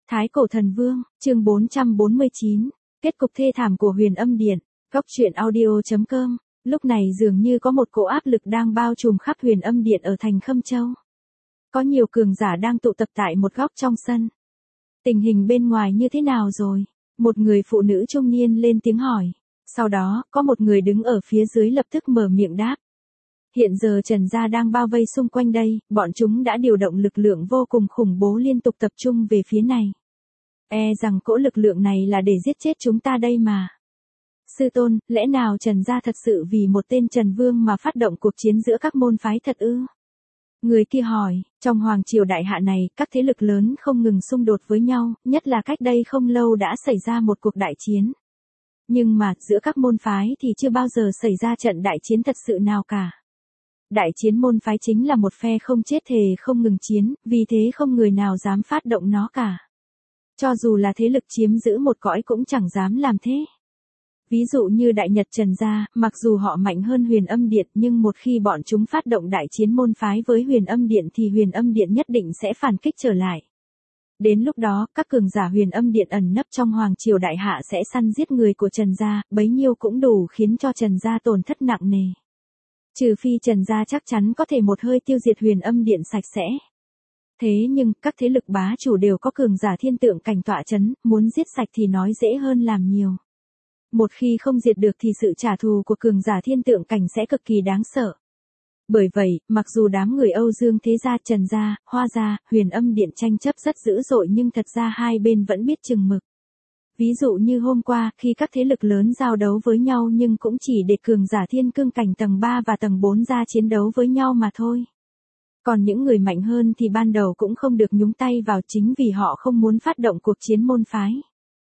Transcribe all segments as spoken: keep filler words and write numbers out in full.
Thái Cổ Thần Vương, chương bốn trăm bốn mươi chín, kết cục thê thảm của Huyền Âm Điện, góc truyện audio chấm com. Lúc này dường như có một cỗ áp lực đang bao trùm khắp Huyền Âm Điện ở thành Khâm Châu. Có nhiều cường giả đang tụ tập tại một góc trong sân. Tình hình bên ngoài như thế nào rồi? Một người phụ nữ trung niên lên tiếng hỏi. Sau đó, có một người đứng ở phía dưới lập tức mở miệng đáp. Hiện giờ Trần gia đang bao vây xung quanh đây, bọn chúng đã điều động lực lượng vô cùng khủng bố liên tục tập trung về phía này. E rằng cỗ lực lượng này là để giết chết chúng ta đây mà. Sư tôn, lẽ nào Trần gia thật sự vì một tên Trần Vương mà phát động cuộc chiến giữa các môn phái thật ư? Người kia hỏi, trong Hoàng Triều Đại Hạ này, các thế lực lớn không ngừng xung đột với nhau, nhất là cách đây không lâu đã xảy ra một cuộc đại chiến. Nhưng mà, giữa các môn phái thì chưa bao giờ xảy ra trận đại chiến thật sự nào cả. Đại chiến môn phái chính là một phe không chết thề không ngừng chiến, vì thế không người nào dám phát động nó cả. Cho dù là thế lực chiếm giữ một cõi cũng chẳng dám làm thế. Ví dụ như Đại Nhật Trần gia, mặc dù họ mạnh hơn Huyền Âm Điện nhưng một khi bọn chúng phát động đại chiến môn phái với Huyền Âm Điện thì Huyền Âm Điện nhất định sẽ phản kích trở lại. Đến lúc đó, các cường giả Huyền Âm Điện ẩn nấp trong Hoàng Triều Đại Hạ sẽ săn giết người của Trần gia, bấy nhiêu cũng đủ khiến cho Trần gia tổn thất nặng nề. Trừ phi Trần gia chắc chắn có thể một hơi tiêu diệt Huyền Âm Điện sạch sẽ. Thế nhưng, các thế lực bá chủ đều có cường giả thiên tượng cảnh tọa chấn, muốn giết sạch thì nói dễ hơn làm nhiều. Một khi không diệt được thì sự trả thù của cường giả thiên tượng cảnh sẽ cực kỳ đáng sợ. Bởi vậy, mặc dù đám người Âu Dương Thế gia, Trần gia, Hoa gia, Huyền Âm Điện tranh chấp rất dữ dội nhưng thật ra hai bên vẫn biết chừng mực. Ví dụ như hôm qua, khi các thế lực lớn giao đấu với nhau nhưng cũng chỉ để cường giả thiên cương cảnh tầng ba và tầng bốn ra chiến đấu với nhau mà thôi. Còn những người mạnh hơn thì ban đầu cũng không được nhúng tay vào chính vì họ không muốn phát động cuộc chiến môn phái.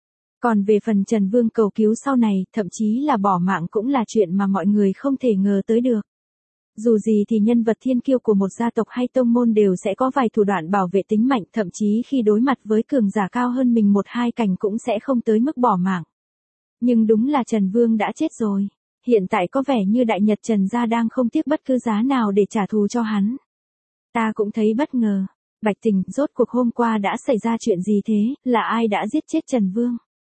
Còn về phần Trần Vương cầu cứu sau này, thậm chí là bỏ mạng cũng là chuyện mà mọi người không thể ngờ tới được. Dù gì thì nhân vật thiên kiêu của một gia tộc hay tông môn đều sẽ có vài thủ đoạn bảo vệ tính mạnh, thậm chí khi đối mặt với cường giả cao hơn mình một hai cảnh cũng sẽ không tới mức bỏ mạng. Nhưng đúng là Trần Vương đã chết rồi. Hiện tại có vẻ như Đại Nhật Trần gia đang không tiếc bất cứ giá nào để trả thù cho hắn. Ta cũng thấy bất ngờ. Bạch Tình, rốt cuộc hôm qua đã xảy ra chuyện gì thế, là ai đã giết chết Trần Vương?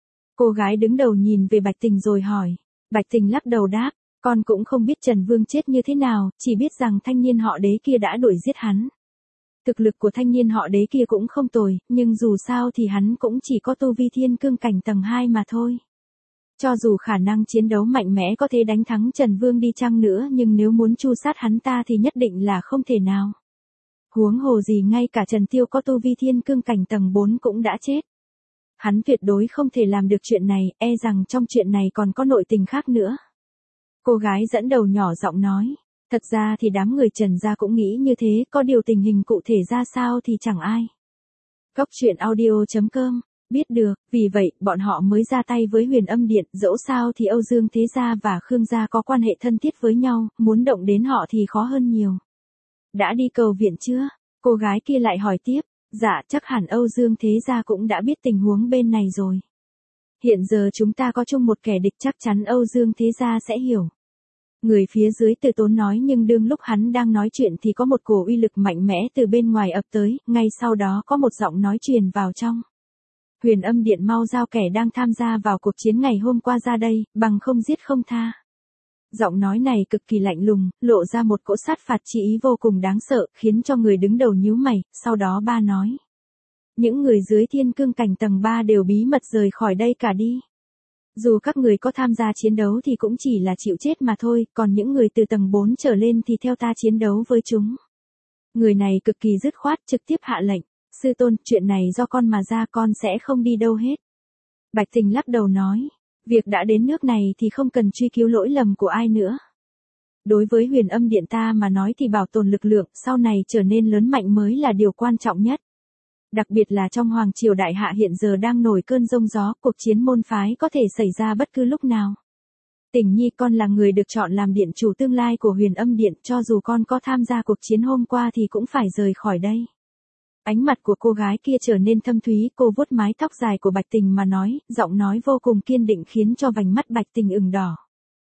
Cô gái đứng đầu nhìn về Bạch Tình rồi hỏi. Bạch Tình lắc đầu đáp, con cũng không biết Trần Vương chết như thế nào, chỉ biết rằng thanh niên họ Đế kia đã đuổi giết hắn. Thực lực của thanh niên họ Đế kia cũng không tồi, nhưng dù sao thì hắn cũng chỉ có tu vi thiên cương cảnh tầng hai mà thôi. Cho dù khả năng chiến đấu mạnh mẽ có thể đánh thắng Trần Vương đi chăng nữa nhưng nếu muốn tru sát hắn ta thì nhất định là không thể nào. Huống hồ gì ngay cả Trần Tiêu có tu vi thiên cương cảnh tầng bốn cũng đã chết. Hắn tuyệt đối không thể làm được chuyện này, e rằng trong chuyện này còn có nội tình khác nữa. Cô gái dẫn đầu nhỏ giọng nói, thật ra thì đám người Trần gia cũng nghĩ như thế, có điều tình hình cụ thể ra sao thì chẳng ai. Góc truyện audio chấm com, biết được, vì vậy, bọn họ mới ra tay với Huyền Âm Điện, dẫu sao thì Âu Dương Thế gia và Khương gia có quan hệ thân thiết với nhau, muốn động đến họ thì khó hơn nhiều. Đã đi cầu viện chưa? Cô gái kia lại hỏi tiếp. Dạ, chắc hẳn Âu Dương Thế gia cũng đã biết tình huống bên này rồi. Hiện giờ chúng ta có chung một kẻ địch, chắc chắn Âu Dương Thế gia sẽ hiểu. Người phía dưới Từ Tốn nói, nhưng đương lúc hắn đang nói chuyện thì có một cổ uy lực mạnh mẽ từ bên ngoài ập tới, ngay sau đó có một giọng nói truyền vào trong. Huyền Âm Điện mau giao kẻ đang tham gia vào cuộc chiến ngày hôm qua ra đây, bằng không giết không tha. Giọng nói này cực kỳ lạnh lùng, lộ ra một cỗ sát phạt chi ý vô cùng đáng sợ, khiến cho người đứng đầu nhíu mày, sau đó ba nói. Những người dưới thiên cương cảnh tầng ba đều bí mật rời khỏi đây cả đi. Dù các người có tham gia chiến đấu thì cũng chỉ là chịu chết mà thôi, còn những người từ tầng bốn trở lên thì theo ta chiến đấu với chúng. Người này cực kỳ dứt khoát, trực tiếp hạ lệnh. Sư tôn, chuyện này do con mà ra, con sẽ không đi đâu hết. Bạch Tình lắc đầu nói. Việc đã đến nước này thì không cần truy cứu lỗi lầm của ai nữa. Đối với Huyền Âm Điện ta mà nói thì bảo tồn lực lượng sau này trở nên lớn mạnh mới là điều quan trọng nhất. Đặc biệt là trong Hoàng Triều Đại Hạ hiện giờ đang nổi cơn giông gió, cuộc chiến môn phái có thể xảy ra bất cứ lúc nào. Tình Nhi, con là người được chọn làm điện chủ tương lai của Huyền Âm Điện, cho dù con có tham gia cuộc chiến hôm qua thì cũng phải rời khỏi đây. Ánh mặt của cô gái kia trở nên thâm thúy, cô vuốt mái tóc dài của Bạch Tình mà nói, giọng nói vô cùng kiên định khiến cho vành mắt Bạch Tình ửng đỏ.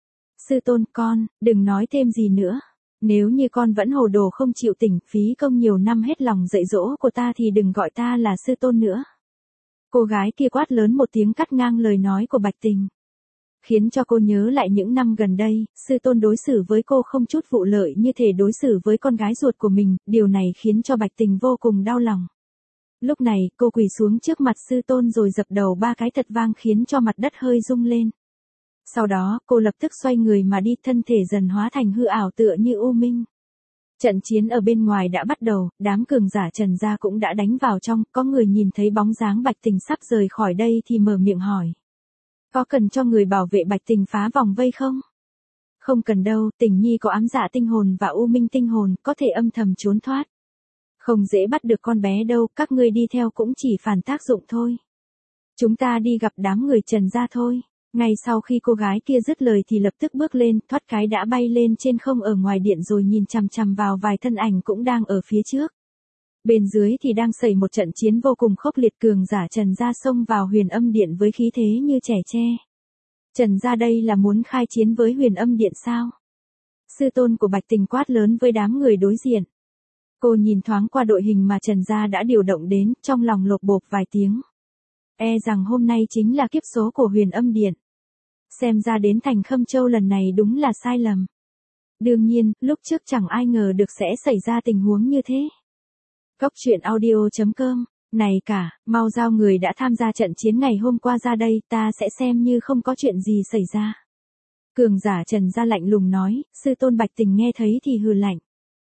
Sư tôn, con, đừng nói thêm gì nữa. Nếu như con vẫn hồ đồ không chịu tỉnh, phí công nhiều năm hết lòng dạy dỗ của ta thì đừng gọi ta là sư tôn nữa. Cô gái kia quát lớn một tiếng cắt ngang lời nói của Bạch Tình. Khiến cho cô nhớ lại những năm gần đây, sư tôn đối xử với cô không chút vụ lợi như thể đối xử với con gái ruột của mình, điều này khiến cho Bạch Tình vô cùng đau lòng. Lúc này, cô quỳ xuống trước mặt sư tôn rồi dập đầu ba cái thật vang khiến cho mặt đất hơi rung lên. Sau đó, cô lập tức xoay người mà đi, thân thể dần hóa thành hư ảo tựa như u minh. Trận chiến ở bên ngoài đã bắt đầu, đám cường giả Trần gia cũng đã đánh vào trong, có người nhìn thấy bóng dáng Bạch Tình sắp rời khỏi đây thì mở miệng hỏi. Có cần cho người bảo vệ Bạch Tình phá vòng vây không? Không cần đâu, Tình Nhi có ám dạ tinh hồn và u minh tinh hồn, có thể âm thầm trốn thoát. Không dễ bắt được con bé đâu, các ngươi đi theo cũng chỉ phản tác dụng thôi. Chúng ta đi gặp đám người Trần gia thôi. Ngay sau khi cô gái kia dứt lời thì lập tức bước lên, thoát cái đã bay lên trên không ở ngoài điện rồi nhìn chằm chằm vào vài thân ảnh cũng đang ở phía trước. Bên dưới thì đang xảy một trận chiến vô cùng khốc liệt, cường giả Trần gia xông vào Huyền Âm Điện với khí thế như trẻ tre. Trần gia đây là muốn khai chiến với Huyền Âm Điện sao? Sư tôn của Bạch Tình quát lớn với đám người đối diện. Cô nhìn thoáng qua đội hình mà Trần gia đã điều động đến, trong lòng lột bột vài tiếng. E rằng hôm nay chính là kiếp số của Huyền Âm Điện. Xem ra đến thành Khâm Châu lần này đúng là sai lầm. Đương nhiên, lúc trước chẳng ai ngờ được sẽ xảy ra tình huống như thế. Góc truyện audio chấm com, này cả, mau giao người đã tham gia trận chiến ngày hôm qua ra đây, ta sẽ xem như không có chuyện gì xảy ra. Cường giả Trần gia lạnh lùng nói, sư tôn Bạch Tình nghe thấy thì hừ lạnh.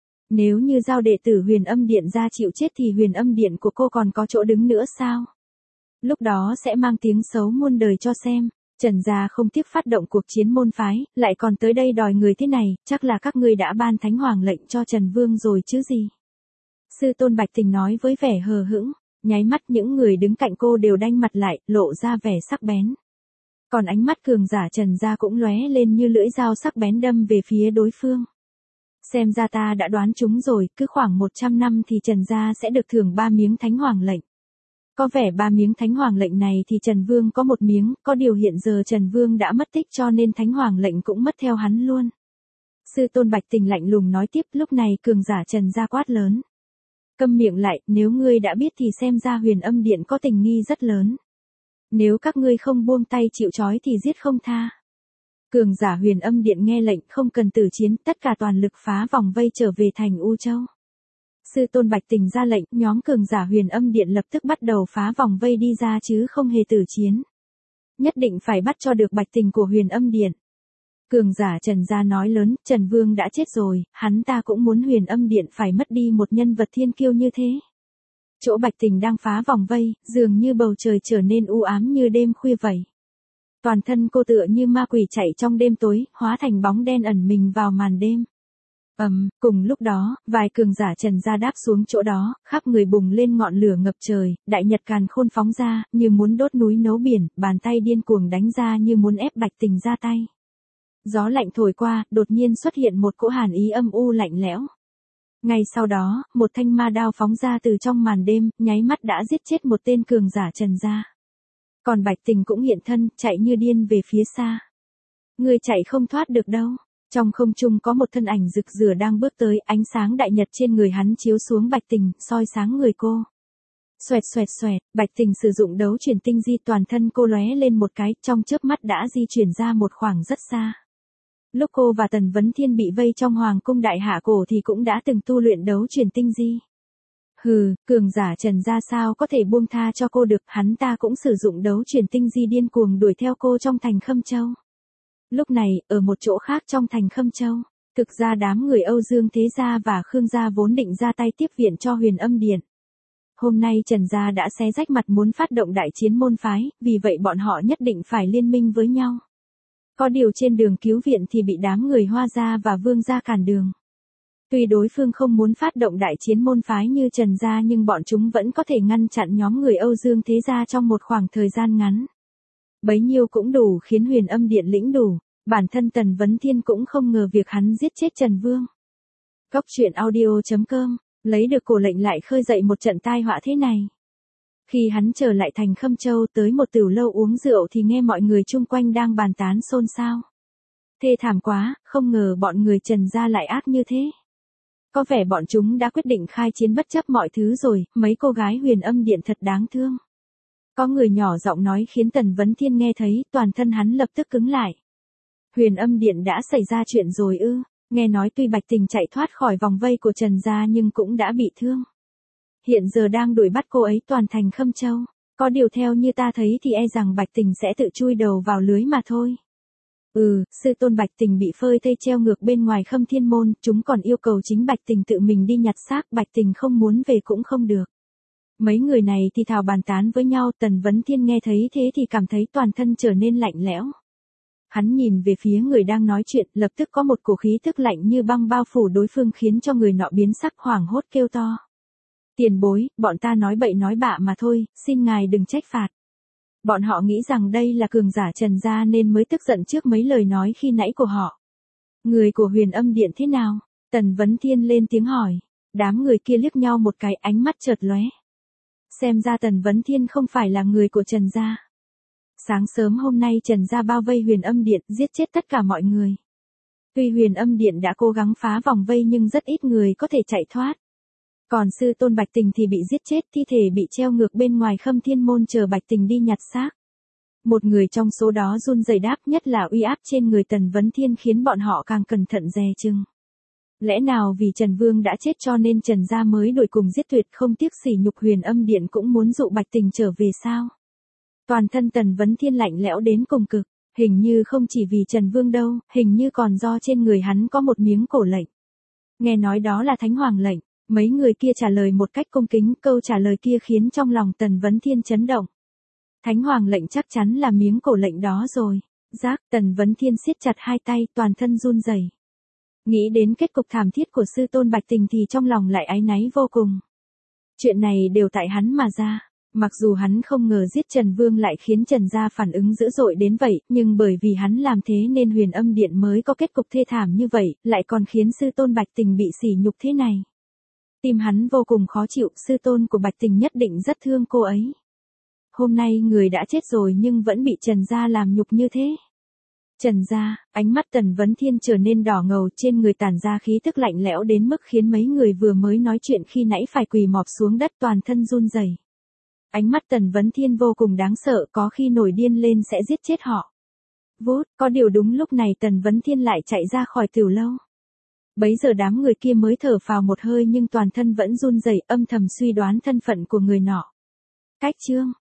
Nếu như giao đệ tử Huyền Âm Điện ra chịu chết thì Huyền Âm Điện của cô còn có chỗ đứng nữa sao? Lúc đó sẽ mang tiếng xấu muôn đời cho xem. Trần gia không tiếc phát động cuộc chiến môn phái, lại còn tới đây đòi người thế này, chắc là các ngươi đã ban thánh hoàng lệnh cho Trần Vương rồi chứ gì. Sư tôn Bạch Tình nói với vẻ hờ hững, nháy mắt những người đứng cạnh cô đều đanh mặt lại, lộ ra vẻ sắc bén. Còn ánh mắt cường giả Trần gia cũng lóe lên như lưỡi dao sắc bén đâm về phía đối phương. Xem ra ta đã đoán chúng rồi, cứ khoảng một trăm năm thì Trần gia sẽ được thưởng ba miếng thánh hoàng lệnh. Có vẻ ba miếng thánh hoàng lệnh này thì Trần Vương có một miếng, có điều hiện giờ Trần Vương đã mất tích cho nên thánh hoàng lệnh cũng mất theo hắn luôn. Sư tôn Bạch Tình lạnh lùng nói tiếp, lúc này cường giả Trần gia quát lớn. Câm miệng lại, nếu ngươi đã biết thì xem ra Huyền Âm Điện có tình nghi rất lớn. Nếu các ngươi không buông tay chịu trói thì giết không tha. Cường giả Huyền Âm Điện nghe lệnh không cần tử chiến, tất cả toàn lực phá vòng vây trở về thành U Châu. Sư tôn Bạch Tình ra lệnh, nhóm cường giả Huyền Âm Điện lập tức bắt đầu phá vòng vây đi ra chứ không hề tử chiến. Nhất định phải bắt cho được Bạch Tình của Huyền Âm Điện. Cường giả Trần gia nói lớn, Trần Vương đã chết rồi, hắn ta cũng muốn Huyền Âm Điện phải mất đi một nhân vật thiên kiêu như thế. Chỗ Bạch Tình đang phá vòng vây, dường như bầu trời trở nên u ám như đêm khuya vậy. Toàn thân cô tựa như ma quỷ chạy trong đêm tối, hóa thành bóng đen ẩn mình vào màn đêm. Ầm, um, cùng lúc đó, vài cường giả Trần gia đáp xuống chỗ đó, khắp người bùng lên ngọn lửa ngập trời, đại nhật càn khôn phóng ra, như muốn đốt núi nấu biển, bàn tay điên cuồng đánh ra như muốn ép Bạch Tình ra tay. Gió lạnh thổi qua, đột nhiên xuất hiện một cỗ hàn ý âm u lạnh lẽo. Ngay sau đó, một thanh ma đao phóng ra từ trong màn đêm, nháy mắt đã giết chết một tên cường giả Trần gia. Còn Bạch Tình cũng hiện thân, chạy như điên về phía xa. Người chạy không thoát được đâu. Trong không trung có một thân ảnh rực rỡ đang bước tới, ánh sáng đại nhật trên người hắn chiếu xuống Bạch Tình, soi sáng người cô. Xoẹt xoẹt xoẹt, Bạch Tình sử dụng đấu chuyển tinh di, toàn thân cô lóe lên một cái, trong chớp mắt đã di chuyển ra một khoảng rất xa. Lúc cô và Tần Vấn Thiên bị vây trong hoàng cung đại hạ cổ thì cũng đã từng tu luyện đấu chuyển tinh di. Hừ, cường giả Trần gia sao có thể buông tha cho cô được, hắn ta cũng sử dụng đấu chuyển tinh di điên cuồng đuổi theo cô trong thành Khâm Châu. Lúc này, ở một chỗ khác trong thành Khâm Châu, thực ra đám người Âu Dương Thế Gia và Khương Gia vốn định ra tay tiếp viện cho Huyền Âm Điện. Hôm nay Trần Gia đã xé rách mặt muốn phát động đại chiến môn phái, vì vậy bọn họ nhất định phải liên minh với nhau. Có điều trên đường cứu viện thì bị đám người Hoa Gia và Vương Gia cản đường. Tuy đối phương không muốn phát động đại chiến môn phái như Trần Gia nhưng bọn chúng vẫn có thể ngăn chặn nhóm người Âu Dương Thế Gia trong một khoảng thời gian ngắn. Bấy nhiêu cũng đủ khiến Huyền Âm Điện lĩnh đủ, bản thân Tần Vấn Thiên cũng không ngờ việc hắn giết chết Trần Vương. Góc truyện audio chấm com, lấy được cổ lệnh lại khơi dậy một trận tai họa thế này. Khi hắn trở lại thành Khâm Châu tới một tửu lâu uống rượu thì nghe mọi người chung quanh đang bàn tán xôn xao. Thê thảm quá, không ngờ bọn người Trần gia lại ác như thế. Có vẻ bọn chúng đã quyết định khai chiến bất chấp mọi thứ rồi, mấy cô gái Huyền Âm Điện thật đáng thương. Có người nhỏ giọng nói khiến Tần Vấn Thiên nghe thấy, toàn thân hắn lập tức cứng lại. Huyền Âm Điện đã xảy ra chuyện rồi ư? Nghe nói tuy Bạch Tình chạy thoát khỏi vòng vây của Trần gia nhưng cũng đã bị thương. Hiện giờ đang đuổi bắt cô ấy toàn thành Khâm Châu. Có điều theo như ta thấy thì e rằng Bạch Tình sẽ tự chui đầu vào lưới mà thôi. Ừ, sư tôn Bạch Tình bị phơi thây treo ngược bên ngoài Khâm Thiên Môn, chúng còn yêu cầu chính Bạch Tình tự mình đi nhặt xác, Bạch Tình không muốn về cũng không được. Mấy người này thì thào bàn tán với nhau, Tần Vấn Thiên nghe thấy thế thì cảm thấy toàn thân trở nên lạnh lẽo. Hắn nhìn về phía người đang nói chuyện, lập tức có một cổ khí thức lạnh như băng bao phủ đối phương khiến cho người nọ biến sắc hoảng hốt kêu to. Tiền bối, bọn ta nói bậy nói bạ mà thôi, xin ngài đừng trách phạt. Bọn họ nghĩ rằng đây là cường giả Trần gia nên mới tức giận trước mấy lời nói khi nãy của họ. Người của Huyền Âm Điện thế nào? Tần Vấn Thiên lên tiếng hỏi. Đám người kia liếc nhau một cái, ánh mắt chợt lóe. Xem ra Tần Vấn Thiên không phải là người của Trần gia. Sáng sớm hôm nay Trần gia bao vây Huyền Âm Điện, giết chết tất cả mọi người. Tuy Huyền Âm Điện đã cố gắng phá vòng vây nhưng rất ít người có thể chạy thoát. Còn sư tôn Bạch Tình thì bị giết chết, thi thể bị treo ngược bên ngoài Khâm Thiên Môn chờ Bạch Tình đi nhặt xác. Một người trong số đó run rẩy đáp, nhất là uy áp trên người Tần Vấn Thiên khiến bọn họ càng cẩn thận dè chừng. Lẽ nào vì Trần Vương đã chết cho nên Trần gia mới đuổi cùng giết tuyệt, không tiếc sỉ nhục Huyền Âm Điện cũng muốn dụ Bạch Tình trở về sao? Toàn thân Tần Vấn Thiên lạnh lẽo đến cùng cực, hình như không chỉ vì Trần Vương đâu, hình như còn do trên người hắn có một miếng cổ lệnh. Nghe nói đó là Thánh Hoàng lệnh, mấy người kia trả lời một cách cung kính, câu trả lời kia khiến trong lòng Tần Vấn Thiên chấn động. Thánh Hoàng lệnh chắc chắn là miếng cổ lệnh đó rồi. Giác, Tần Vấn Thiên siết chặt hai tay, toàn thân run rẩy. Nghĩ đến kết cục thảm thiết của sư tôn Bạch Tình thì trong lòng lại áy náy vô cùng. Chuyện này đều tại hắn mà ra. Mặc dù hắn không ngờ giết Trần Vương lại khiến Trần gia phản ứng dữ dội đến vậy, nhưng bởi vì hắn làm thế nên Huyền Âm Điện mới có kết cục thê thảm như vậy, lại còn khiến sư tôn Bạch Tình bị sỉ nhục thế này. Tim hắn vô cùng khó chịu, sư tôn của Bạch Tình nhất định rất thương cô ấy. Hôm nay người đã chết rồi nhưng vẫn bị Trần gia làm nhục như thế. Trần gia, ánh mắt Tần Vấn Thiên trở nên đỏ ngầu, trên người tản ra khí tức lạnh lẽo đến mức khiến mấy người vừa mới nói chuyện khi nãy phải quỳ mọp xuống đất toàn thân run rẩy. Ánh mắt Tần Vấn Thiên vô cùng đáng sợ, có khi nổi điên lên sẽ giết chết họ. Vút, có điều đúng lúc này Tần Vấn Thiên lại chạy ra khỏi tiểu lâu. Bấy giờ đám người kia mới thở phào một hơi nhưng toàn thân vẫn run rẩy, âm thầm suy đoán thân phận của người nọ. Cách chương